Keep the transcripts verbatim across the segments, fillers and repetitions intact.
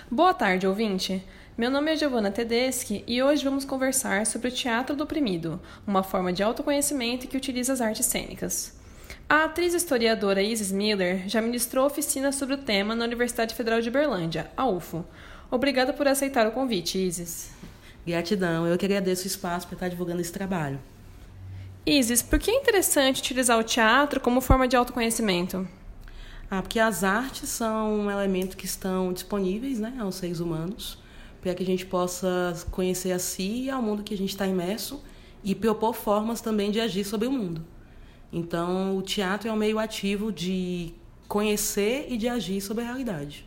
Boa tarde, ouvinte. Meu nome é Giovanna Tedeschi e hoje vamos conversar sobre o teatro do oprimido, uma forma de autoconhecimento que utiliza as artes cênicas. A atriz e historiadora Isis Miller já ministrou oficinas sobre o tema na Universidade Federal de Uberlândia, a U F O. Obrigada por aceitar o convite, Isis. Gratidão, eu que agradeço o espaço para estar divulgando esse trabalho. Isis, por que é interessante utilizar o teatro como forma de autoconhecimento? Ah, porque as artes são um elemento que estão disponíveis, né, aos seres humanos, para que a gente possa conhecer a si e ao mundo que a gente está imerso e propor formas também de agir sobre o mundo. Então, o teatro é um meio ativo de conhecer e de agir sobre a realidade.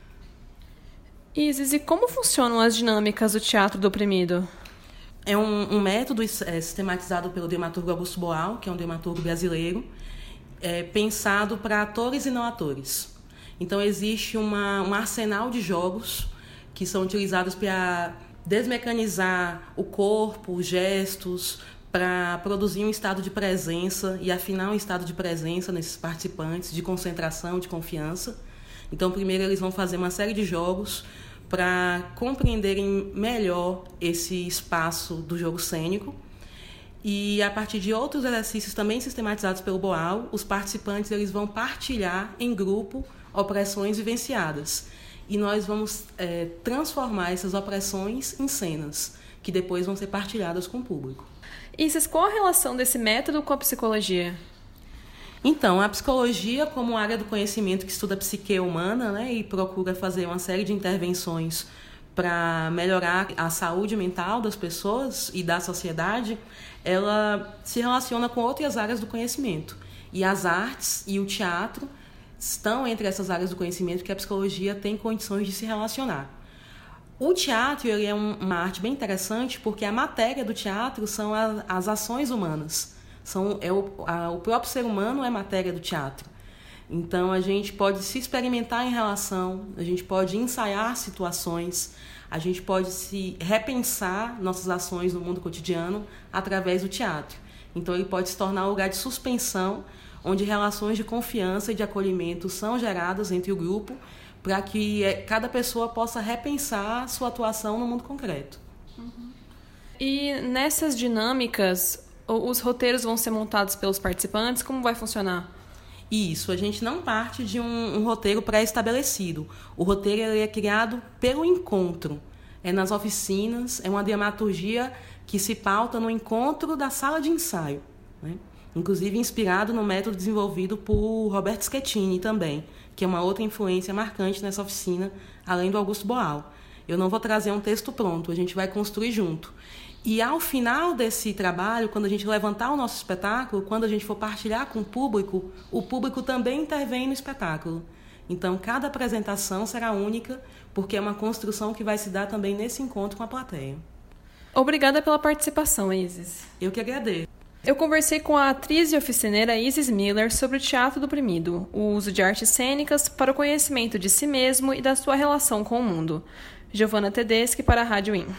Isis, e como funcionam as dinâmicas do teatro do oprimido? É um, um método é, sistematizado pelo dramaturgo Augusto Boal, que é um dramaturgo brasileiro, é, pensado para atores e não atores. Então, existe uma, um arsenal de jogos que são utilizados para desmecanizar o corpo, os gestos, para produzir um estado de presença e afinar um estado de presença nesses participantes, de concentração, de confiança. Então, primeiro eles vão fazer uma série de jogos para compreenderem melhor esse espaço do jogo cênico. E, a partir de outros exercícios também sistematizados pelo Boal, os participantes eles vão partilhar em grupo opressões vivenciadas. E nós vamos é, transformar essas opressões em cenas, que depois vão ser partilhadas com o público. Isis, qual a relação desse método com a psicologia? Então, a psicologia, como área do conhecimento que estuda a psique humana, né, e procura fazer uma série de intervenções para melhorar a saúde mental das pessoas e da sociedade, ela se relaciona com outras áreas do conhecimento. E as artes e o teatro estão entre essas áreas do conhecimento que a psicologia tem condições de se relacionar. O teatro ele é um, uma arte bem interessante porque a matéria do teatro são a, as ações humanas. São, é o, a, o próprio ser humano é matéria do teatro. Então, a gente pode se experimentar em relação, a gente pode ensaiar situações, a gente pode se repensar nossas ações no mundo cotidiano através do teatro. Então, ele pode se tornar um lugar de suspensão, onde relações de confiança e de acolhimento são geradas entre o grupo, para que cada pessoa possa repensar sua atuação no mundo concreto. Uhum. E nessas dinâmicas, os roteiros vão ser montados pelos participantes? Como vai funcionar? Isso, a gente não parte de um, um roteiro pré-estabelecido. O roteiro ele é criado pelo encontro. É nas oficinas, é uma dramaturgia que se pauta no encontro da sala de ensaio, né? Inclusive inspirado no método desenvolvido por Roberto Schettini também, que é uma outra influência marcante nessa oficina, além do Augusto Boal. Eu não vou trazer um texto pronto, a gente vai construir junto. E ao final desse trabalho, quando a gente levantar o nosso espetáculo, quando a gente for partilhar com o público, o público também intervém no espetáculo. Então, cada apresentação será única, porque é uma construção que vai se dar também nesse encontro com a plateia. Obrigada pela participação, Isis. Eu que agradeço. Eu conversei com a atriz e oficineira Isis Miller sobre o teatro do oprimido, o uso de artes cênicas para o conhecimento de si mesmo e da sua relação com o mundo. Giovanna Tedeschi para a Rádio I N.